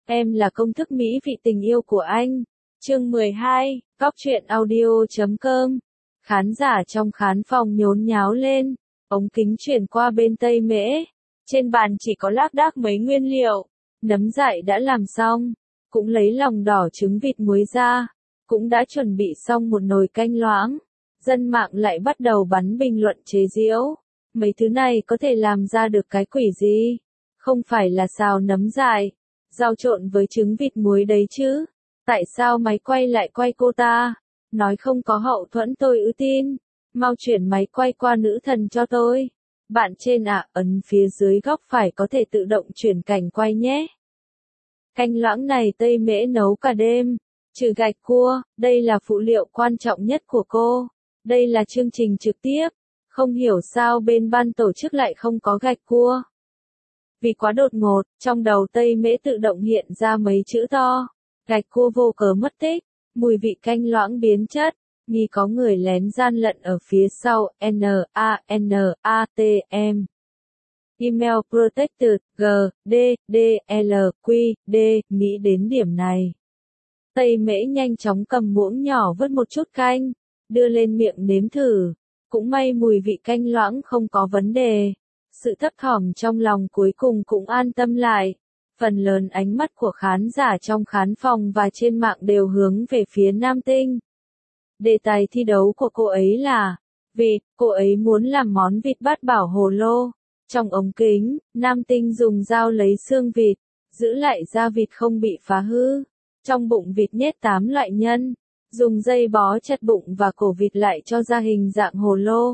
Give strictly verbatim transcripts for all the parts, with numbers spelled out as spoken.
Em là công thức mỹ vị tình yêu của anh. Chương mười hai, Góc truyện audio chấm com. Khán giả trong khán phòng nhốn nháo lên, ống kính chuyển qua bên Tây Mễ. Trên bàn chỉ có lác đác mấy nguyên liệu. Nấm dại đã làm xong, cũng lấy lòng đỏ trứng vịt muối ra, cũng đã chuẩn bị xong một nồi canh loãng. Dân mạng lại bắt đầu bắn bình luận chế giễu. Mấy thứ này có thể làm ra được cái quỷ gì? Không phải là xào nấm dại, rau trộn với trứng vịt muối đấy chứ? Tại sao máy quay lại quay cô ta? Nói không có hậu thuẫn tôi ư tin. Mau chuyển máy quay qua nữ thần cho tôi. Bạn trên ạ, ấn phía dưới góc phải có thể tự động chuyển cảnh quay nhé. Canh loãng này Tây Mễ nấu cả đêm. Trừ gạch cua, đây là phụ liệu quan trọng nhất của cô. Đây là chương trình trực tiếp. Không hiểu sao bên ban tổ chức lại không có gạch cua. Vì quá đột ngột, trong đầu Tây Mễ tự động hiện ra mấy chữ to. Gạch cua vô cớ mất tích, mùi vị canh loãng biến chất, nghi có người lén gian lận ở phía sau, N A N A T M. Email Protected, G, D, D, L, Q, D, nghĩ đến điểm này. Tây Mễ nhanh chóng cầm muỗng nhỏ vớt một chút canh, đưa lên miệng nếm thử. Cũng may mùi vị canh loãng không có vấn đề. Sự thấp thỏm trong lòng cuối cùng cũng an tâm lại. Phần lớn ánh mắt của khán giả trong khán phòng và trên mạng đều hướng về phía Nam Tinh. Đề tài thi đấu của cô ấy là vịt, cô ấy muốn làm món vịt bát bảo hồ lô. Trong ống kính, Nam Tinh dùng dao lấy xương vịt, giữ lại da vịt không bị phá hư. Trong bụng vịt nhét tám loại nhân, dùng dây bó chặt bụng và cổ vịt lại cho ra hình dạng hồ lô.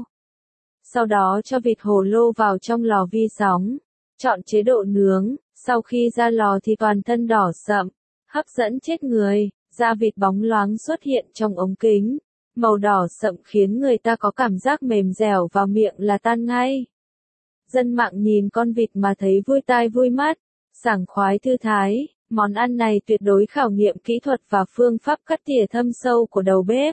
Sau đó cho vịt hồ lô vào trong lò vi sóng, chọn chế độ nướng, sau khi ra lò thì toàn thân đỏ sậm, hấp dẫn chết người, da vịt bóng loáng xuất hiện trong ống kính, màu đỏ sậm khiến người ta có cảm giác mềm dẻo vào miệng là tan ngay. Dân mạng nhìn con vịt mà thấy vui tai vui mắt, sảng khoái thư thái, món ăn này tuyệt đối khảo nghiệm kỹ thuật và phương pháp cắt tỉa thâm sâu của đầu bếp.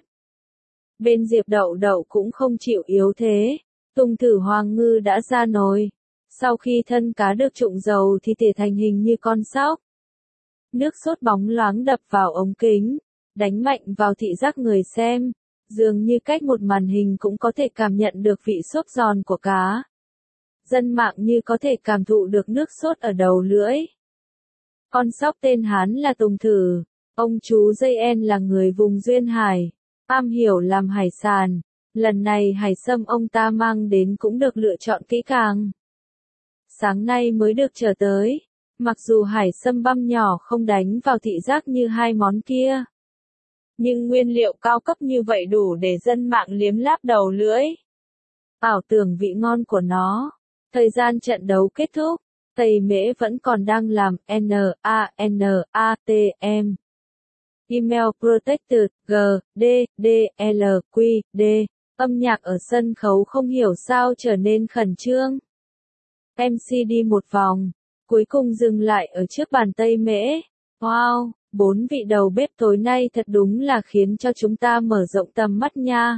Bên Diệp Đậu Đậu cũng không chịu yếu thế. Tùng thử hoàng ngư đã ra nồi. Sau khi thân cá được trụng dầu thì tỉa thành hình như con sóc. Nước sốt bóng loáng đập vào ống kính, đánh mạnh vào thị giác người xem. Dường như cách một màn hình cũng có thể cảm nhận được vị xốp giòn của cá. Dân mạng như có thể cảm thụ được nước sốt ở đầu lưỡi. Con sóc tên Hán là Tùng Thử. Ông chú Dây En là người vùng Duyên Hải, am hiểu làm hải sản. Lần này hải sâm ông ta mang đến cũng được lựa chọn kỹ càng. Sáng nay mới được trở tới, mặc dù hải sâm băm nhỏ không đánh vào thị giác như hai món kia. Nhưng nguyên liệu cao cấp như vậy đủ để dân mạng liếm láp đầu lưỡi. Ảo tưởng vị ngon của nó. Thời gian trận đấu kết thúc, Tây Mễ vẫn còn đang làm N A N A T M. Email Protected, G, D, D, L, Q, D. Âm nhạc ở sân khấu không hiểu sao trở nên khẩn trương. em xê đi một vòng, cuối cùng dừng lại ở trước bàn Tây Mễ. Wow, bốn vị đầu bếp tối nay thật đúng là khiến cho chúng ta mở rộng tầm mắt nha.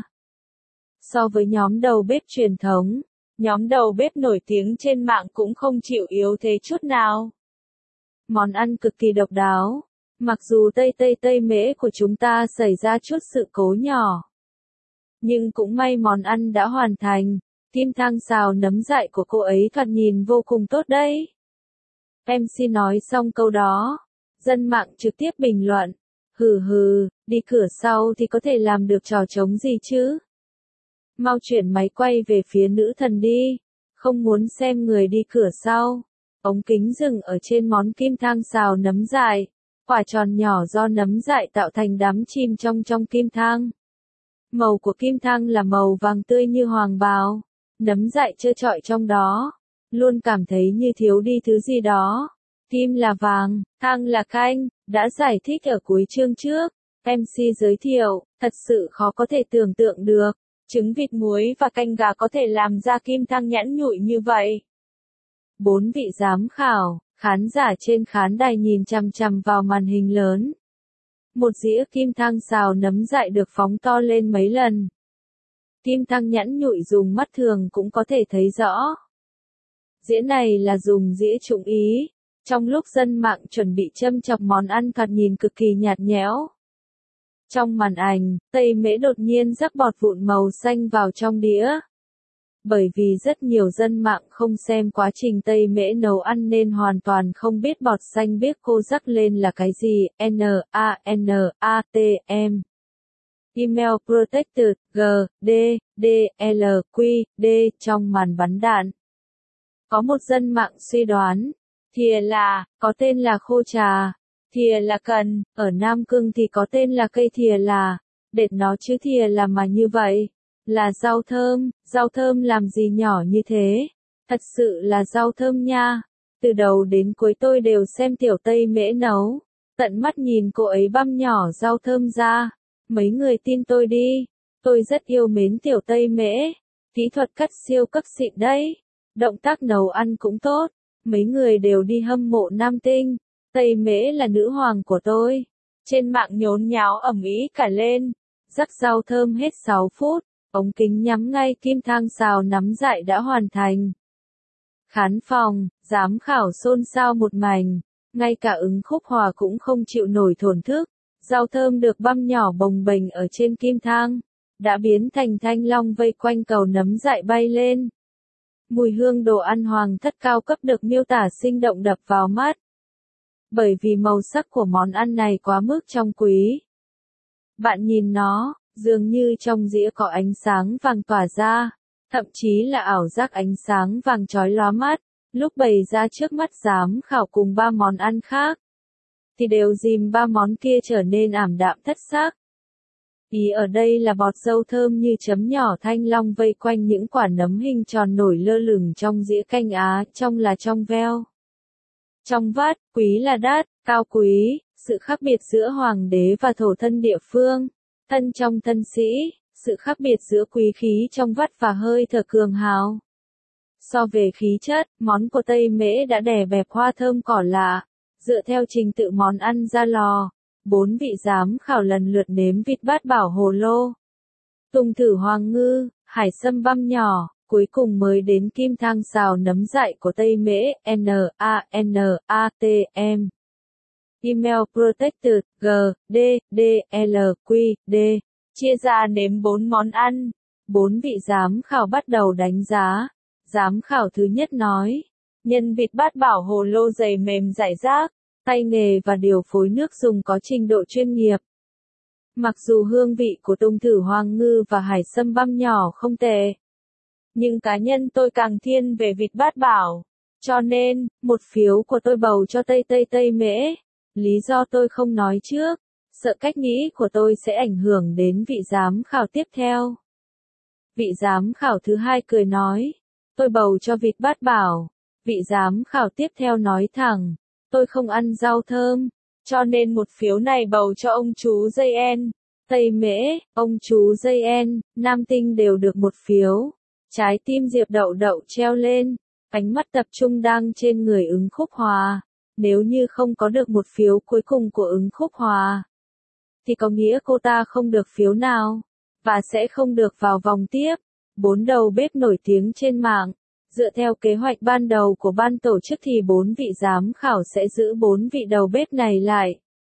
So với nhóm đầu bếp truyền thống, nhóm đầu bếp nổi tiếng trên mạng cũng không chịu yếu thế chút nào. Món ăn cực kỳ độc đáo, mặc dù Tây Tây Tây Mễ của chúng ta xảy ra chút sự cố nhỏ. Nhưng cũng may món ăn đã hoàn thành, kim thang xào nấm dại của cô ấy thoạt nhìn vô cùng tốt đấy. em xê nói xong câu đó, dân mạng trực tiếp bình luận, hừ hừ, đi cửa sau thì có thể làm được trò trống gì chứ? Mau chuyển máy quay về phía nữ thần đi, không muốn xem người đi cửa sau. Ống kính dừng ở trên món kim thang xào nấm dại, quả tròn nhỏ do nấm dại tạo thành đám chìm trong trong kim thang. Màu của kim thang là màu vàng tươi như hoàng bào, nấm dại trơ trọi trong đó, luôn cảm thấy như thiếu đi thứ gì đó. Kim là vàng, thang là canh, đã giải thích ở cuối chương trước. em xê giới thiệu, thật sự khó có thể tưởng tượng được, trứng vịt muối và canh gà có thể làm ra kim thang nhẵn nhụi như vậy. Bốn vị giám khảo, khán giả trên khán đài nhìn chằm chằm vào màn hình lớn. Một dĩa kim thang xào nấm dại được phóng to lên mấy lần. Kim thang nhẵn nhụi dùng mắt thường cũng có thể thấy rõ. Dĩa này là dùng dĩa trụng ý, Trong lúc dân mạng chuẩn bị châm chọc món ăn thoạt nhìn cực kỳ nhạt nhẽo. Trong màn ảnh, tây mễ đột nhiên rắc bọt vụn màu xanh vào trong đĩa. Bởi vì rất nhiều dân mạng không xem quá trình tây mễ nấu ăn nên hoàn toàn không biết bọt xanh biếc cô rắc lên là cái gì. N A N A T M Email Protected G D D L Q D trong màn bắn đạn. Có một dân mạng suy đoán, thìa là, có tên là khô trà, thìa là cần, ở Nam Cương thì có tên là cây thìa là, đệt nó chứ thìa là mà như vậy, là rau thơm, rau thơm làm gì nhỏ như thế, thật sự là rau thơm nha, từ đầu đến cuối tôi đều xem tiểu tây mễ nấu, tận mắt nhìn cô ấy băm nhỏ rau thơm ra, mấy người tin tôi đi, tôi rất yêu mến tiểu tây mễ, kỹ thuật cắt siêu cấp xịn đấy, động tác nấu ăn cũng tốt. Mấy người đều đi hâm mộ nam tinh, tây mễ là nữ hoàng của tôi. Trên mạng nhốn nháo ầm ĩ cả lên, rắc rau thơm hết sáu phút, ống kính nhắm ngay kim thang xào nắm dại đã hoàn thành. Khán phòng, giám khảo xôn xao một mảnh, ngay cả ứng khúc hòa cũng không chịu nổi thổn thức, rau thơm được băm nhỏ bồng bềnh ở trên kim thang, đã biến thành thanh long vây quanh cầu nấm dại bay lên. Mùi hương đồ ăn hoàng thất cao cấp được miêu tả sinh động đập vào mắt. Bởi vì màu sắc của món ăn này quá mức trong quý. Bạn nhìn nó, dường như trong dĩa có ánh sáng vàng tỏa ra, thậm chí là ảo giác ánh sáng vàng chói lóa mắt, lúc bày ra trước mắt giám khảo cùng ba món ăn khác, thì đều dìm ba món kia trở nên ảm đạm thất sắc. Ý ở đây là bọt dâu thơm như chấm nhỏ thanh long vây quanh những quả nấm hình tròn nổi lơ lửng trong dĩa canh Á, trong là trong veo. Trong vắt, quý là đắt, cao quý, sự khác biệt giữa hoàng đế và thổ thân địa phương, thân trong thân sĩ, sự khác biệt giữa quý khí trong vắt và hơi thở cường hào. So về khí chất, món của Tây Mễ đã đè bẹp hoa thơm cỏ lạ, dựa theo trình tự món ăn ra lò. Bốn vị giám khảo lần lượt nếm vịt bát bảo hồ lô, tùng thử hoàng ngư, hải sâm băm nhỏ, cuối cùng mới đến kim thang xào nấm dại của Tây Mễ. N A N A T M Email Protected G D D L Q D chia ra nếm bốn món ăn. Bốn vị giám khảo bắt đầu đánh giá. Giám khảo thứ nhất nói, nhân vịt bát bảo hồ lô dày mềm rải rác, tay nghề và điều phối nước dùng có trình độ chuyên nghiệp. Mặc dù hương vị của tùng thử hoàng ngư và hải sâm băm nhỏ không tệ, nhưng cá nhân tôi càng thiên về vịt bát bảo, cho nên, một phiếu của tôi bầu cho Tây Tây Tây Mễ. Lý do tôi không nói trước, sợ cách nghĩ của tôi sẽ ảnh hưởng đến vị giám khảo tiếp theo. Vị giám khảo thứ hai cười nói, tôi bầu cho vịt bát bảo. Vị giám khảo tiếp theo nói thẳng, tôi không ăn rau thơm, cho nên một phiếu này bầu cho ông chú Dây En. Tây Mễ, ông chú Dây En, Nam Tinh đều được một phiếu. Trái tim Diệp Đậu Đậu treo lên, ánh mắt tập trung đang trên người ứng khúc hòa. Nếu như không có được một phiếu cuối cùng của ứng khúc hòa, thì có nghĩa cô ta không được phiếu nào, và sẽ không được vào vòng tiếp. Bốn đầu bếp nổi tiếng trên mạng. Dựa theo kế hoạch ban đầu của ban tổ chức thì bốn vị giám khảo sẽ giữ bốn vị đầu bếp này lại.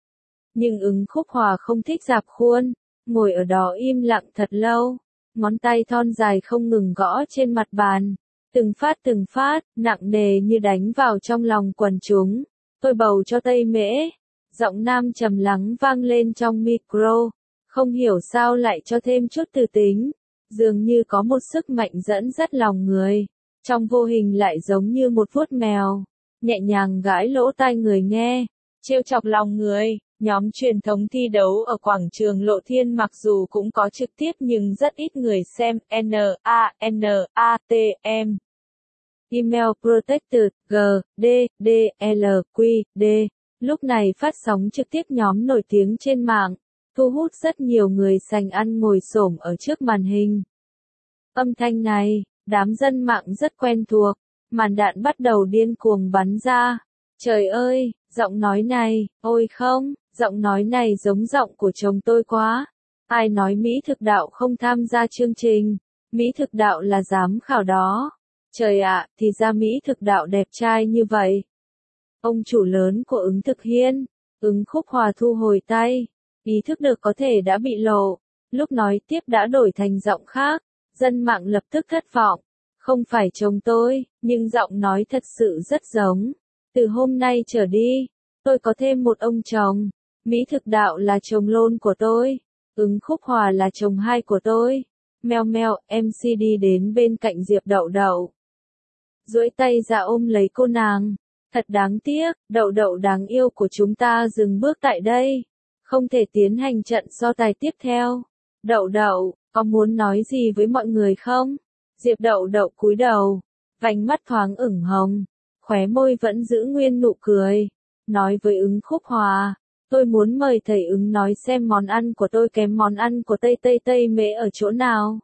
Nhưng ứng khúc hòa không thích rạp khuôn, ngồi ở đó im lặng thật lâu, ngón tay thon dài không ngừng gõ trên mặt bàn, từng phát từng phát, nặng nề như đánh vào trong lòng quần chúng. Tôi bầu cho Tây Mễ, giọng nam trầm lắng vang lên trong micro, không hiểu sao lại cho thêm chút từ tính, dường như có một sức mạnh dẫn dắt lòng người. Trong vô hình lại giống như một vuốt mèo, nhẹ nhàng gãi lỗ tai người nghe, trêu chọc lòng người. Nhóm truyền thống thi đấu ở quảng trường Lộ Thiên mặc dù cũng có trực tiếp nhưng rất ít người xem. N A N A T M Email Protected G D D L Q D lúc này phát sóng trực tiếp nhóm nổi tiếng trên mạng, thu hút rất nhiều người sành ăn ngồi xổm ở trước màn hình. Âm thanh này, đám dân mạng rất quen thuộc, màn đạn bắt đầu điên cuồng bắn ra. Trời ơi, giọng nói này, ôi không, giọng nói này giống giọng của chồng tôi quá. Ai nói Mỹ Thực Đạo không tham gia chương trình, Mỹ Thực Đạo là giám khảo đó. Trời ạ, thì ra Mỹ Thực Đạo đẹp trai như vậy. Ông chủ lớn của ứng thực hiên, Ứng Khúc Hòa thu hồi tay, ý thức được có thể đã bị lộ, lúc nói tiếp đã đổi thành giọng khác, dân mạng lập tức thất vọng. Không phải chồng tôi, nhưng giọng nói thật sự rất giống. Từ hôm nay trở đi, tôi có thêm một ông chồng. Mỹ Thực Đạo là chồng lôn của tôi. Ứng Khúc Hòa là chồng hai của tôi. Meo meo, em xê đi đến bên cạnh Diệp Đậu Đậu. Duỗi tay ra ôm lấy cô nàng. Thật đáng tiếc, Đậu Đậu đáng yêu của chúng ta dừng bước tại đây. Không thể tiến hành trận so tài tiếp theo. Đậu Đậu, có muốn nói gì với mọi người không? Diệp Đậu Đậu cúi đầu, vành mắt thoáng ửng hồng, khóe môi vẫn giữ nguyên nụ cười, nói với Ứng Khúc Hòa, tôi muốn mời thầy Ứng nói xem món ăn của tôi kém món ăn của Tây Tây Tây Mễ ở chỗ nào.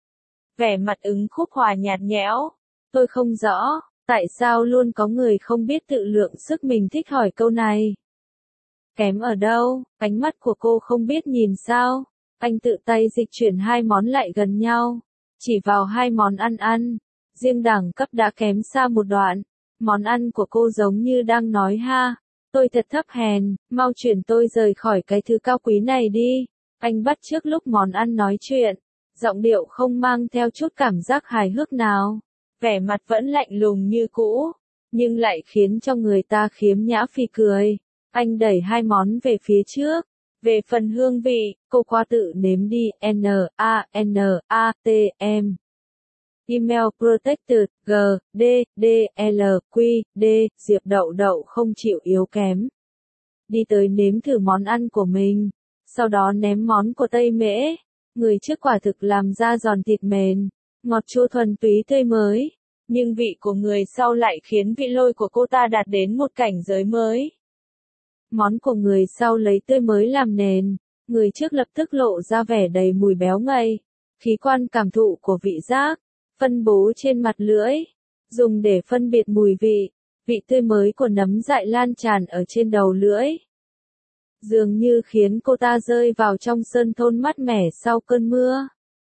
Vẻ mặt Ứng Khúc Hòa nhạt nhẽo, tôi không rõ, tại sao luôn có người không biết tự lượng sức mình thích hỏi câu này. Kém ở đâu, ánh mắt của cô không biết nhìn sao, anh tự tay dịch chuyển hai món lại gần nhau. Chỉ vào hai món ăn ăn, riêng đẳng cấp đã kém xa một đoạn. Món ăn của cô giống như đang nói ha, tôi thật thấp hèn, mau chuyển tôi rời khỏi cái thứ cao quý này đi. Anh bắt chước lúc món ăn nói chuyện, giọng điệu không mang theo chút cảm giác hài hước nào. Vẻ mặt vẫn lạnh lùng như cũ, nhưng lại khiến cho người ta khiếm nhã phì cười. Anh đẩy hai món về phía trước. Về phần hương vị, cô qua tự nếm đi, N A N A T M. Email Protected, G, D, D, L, Q, D, Diệp Đậu Đậu không chịu yếu kém. Đi tới nếm thử món ăn của mình, sau đó ném món của Tây Mễ. Người trước quả thực làm ra giòn thịt mềm, ngọt chua thuần túy tươi mới, nhưng vị của người sau lại khiến vị lôi của cô ta đạt đến một cảnh giới mới. Món của người sau lấy tươi mới làm nền, người trước lập tức lộ ra vẻ đầy mùi béo ngậy, khí quan cảm thụ của vị giác, phân bố trên mặt lưỡi, dùng để phân biệt mùi vị, vị tươi mới của nấm dại lan tràn ở trên đầu lưỡi. Dường như khiến cô ta rơi vào trong sơn thôn mát mẻ sau cơn mưa.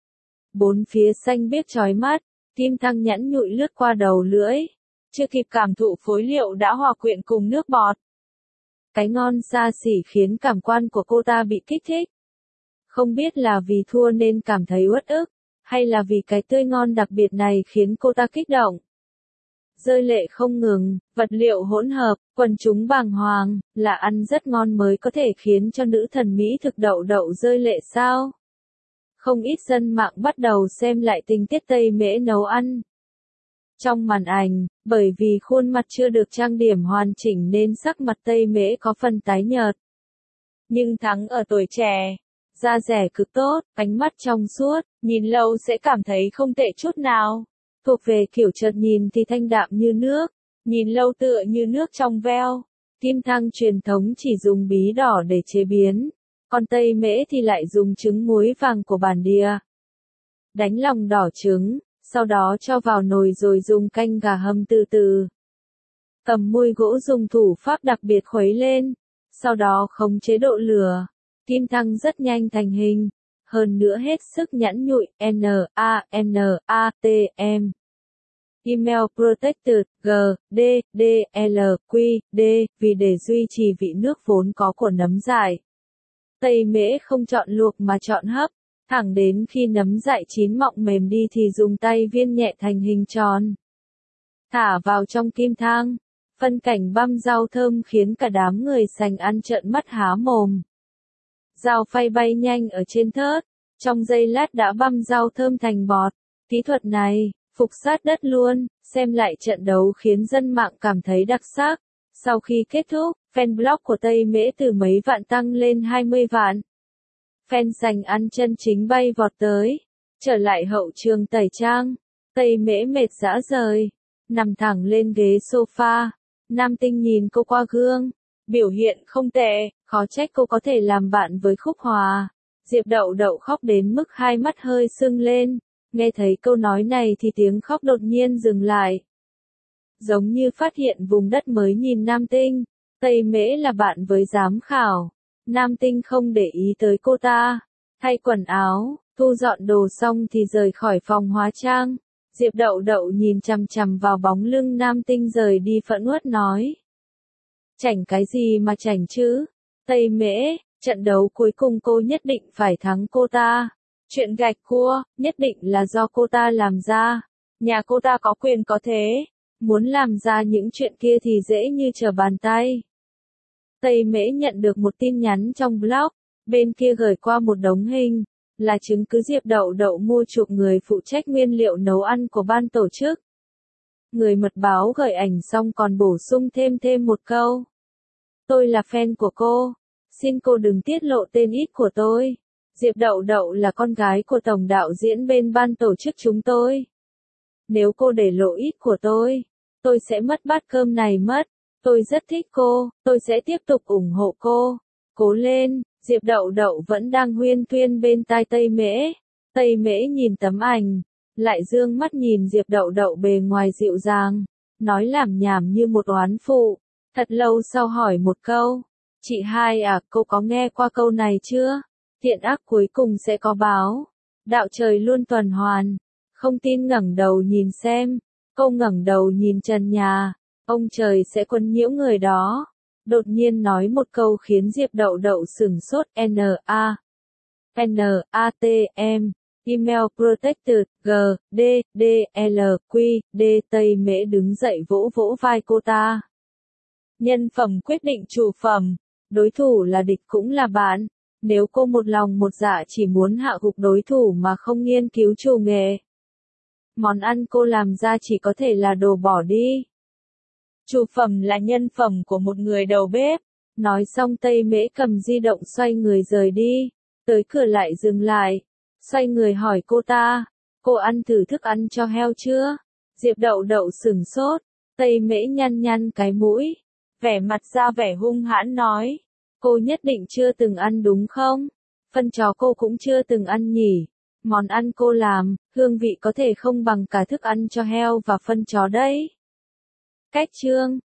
Bốn phía xanh biếc chói mắt, kim thăng nhẵn nhụi lướt qua đầu lưỡi, chưa kịp cảm thụ phối liệu đã hòa quyện cùng nước bọt. Cái ngon xa xỉ khiến cảm quan của cô ta bị kích thích. Không biết là vì thua nên cảm thấy uất ức, hay là vì cái tươi ngon đặc biệt này khiến cô ta kích động. Rơi lệ không ngừng, vật liệu hỗn hợp, quần chúng bàng hoàng, là ăn rất ngon mới có thể khiến cho nữ thần Mỹ Thực Đậu Đậu rơi lệ sao? Không ít dân mạng bắt đầu xem lại tình tiết Tây Mễ nấu ăn. Trong màn ảnh, bởi vì khuôn mặt chưa được trang điểm hoàn chỉnh nên sắc mặt Tây Mễ có phần tái nhợt. Nhưng thắng ở tuổi trẻ, da dẻ cực tốt, ánh mắt trong suốt, nhìn lâu sẽ cảm thấy không tệ chút nào. Thuộc về kiểu chợt nhìn thì thanh đạm như nước, nhìn lâu tựa như nước trong veo. Kim thang truyền thống chỉ dùng bí đỏ để chế biến, còn Tây Mễ thì lại dùng trứng muối vàng của bản địa. Đánh lòng đỏ trứng, sau đó cho vào nồi rồi dùng canh gà hầm từ từ. Cầm muôi gỗ dùng thủ pháp đặc biệt khuấy lên, sau đó khống chế độ lửa. Kim thăng rất nhanh thành hình, hơn nữa hết sức nhẵn nhụi, N A N A T M. Email Protected, G, D, D, L, Q, D, vì để duy trì vị nước vốn có của nấm dại. Tây Mễ không chọn luộc mà chọn hấp, thẳng đến khi nấm dại chín mọng mềm đi thì dùng tay viên nhẹ thành hình tròn. Thả vào trong kim thang, phân cảnh băm rau thơm khiến cả đám người sành ăn trợn mắt há mồm. Dao phay bay nhanh ở trên thớt, trong giây lát đã băm rau thơm thành bọt. Kỹ thuật này, phục sát đất luôn, xem lại trận đấu khiến dân mạng cảm thấy đặc sắc. Sau khi kết thúc, fan blog của Tây Mễ từ mấy vạn tăng lên hai mươi vạn. Fan sành ăn chân chính bay vọt tới. Trở lại hậu trường tẩy trang, Tây Mễ mệt rã rời, nằm thẳng lên ghế sofa. Nam Tinh nhìn cô qua gương, biểu hiện không tệ, khó trách cô có thể làm bạn với Khúc Hòa. Diệp Đậu Đậu khóc đến mức hai mắt hơi sưng lên, nghe thấy câu nói này thì tiếng khóc đột nhiên dừng lại. Giống như phát hiện vùng đất mới nhìn Nam Tinh, Tây Mễ là bạn với giám khảo. Nam Tinh không để ý tới cô ta, thay quần áo, thu dọn đồ xong thì rời khỏi phòng hóa trang. Diệp Đậu Đậu nhìn chằm chằm vào bóng lưng Nam Tinh rời đi phẫn uất nói. Chảnh cái gì mà chảnh chứ? Tây Mễ, trận đấu cuối cùng cô nhất định phải thắng cô ta. Chuyện gạch cua, nhất định là do cô ta làm ra. Nhà cô ta có quyền có thế. Muốn làm ra những chuyện kia thì dễ như trở bàn tay. Tây Mễ nhận được một tin nhắn trong blog, bên kia gửi qua một đống hình, là chứng cứ Diệp Đậu Đậu mua chuộc người phụ trách nguyên liệu nấu ăn của ban tổ chức. Người mật báo gửi ảnh xong còn bổ sung thêm thêm một câu. Tôi là fan của cô. Xin cô đừng tiết lộ tên ít của tôi. Diệp Đậu Đậu là con gái của tổng đạo diễn bên ban tổ chức chúng tôi. Nếu cô để lộ ít của tôi, tôi sẽ mất bát cơm này mất. Tôi rất thích cô, tôi sẽ tiếp tục ủng hộ cô. Cố lên, Diệp Đậu Đậu vẫn đang huyên thuyên bên tai Tây Mễ. Tây Mễ nhìn tấm ảnh, lại dương mắt nhìn Diệp Đậu Đậu bề ngoài dịu dàng, nói lảm nhảm như một oán phụ. Thật lâu sau hỏi một câu. Chị hai à, cô có nghe qua câu này chưa? Thiện ác cuối cùng sẽ có báo. Đạo trời luôn tuần hoàn. Không tin ngẩng đầu nhìn xem. Cô ngẩng đầu nhìn trần nhà. Ông trời sẽ quấn nhiễu người đó. Đột nhiên nói một câu khiến Diệp Đậu Đậu sửng sốt. N A N A T M Email Protected G D D L Q D. Tây Mễ đứng dậy vỗ vỗ vai cô ta. Nhân phẩm quyết định chủ phẩm. Đối thủ là địch cũng là bạn. Nếu cô một lòng một dạ chỉ muốn hạ gục đối thủ mà không nghiên cứu chủ nghệ, món ăn cô làm ra chỉ có thể là đồ bỏ đi. Chủ phẩm là nhân phẩm của một người đầu bếp. Nói xong Tây Mễ cầm di động xoay người rời đi. Tới cửa lại dừng lại. Xoay người hỏi cô ta. Cô ăn thử thức ăn cho heo chưa? Diệp Đậu Đậu sửng sốt. Tây Mễ nhăn nhăn cái mũi. Vẻ mặt ra vẻ hung hãn nói. Cô nhất định chưa từng ăn đúng không? Phân chó cô cũng chưa từng ăn nhỉ? Món ăn cô làm, hương vị có thể không bằng cả thức ăn cho heo và phân chó đấy. Cách chương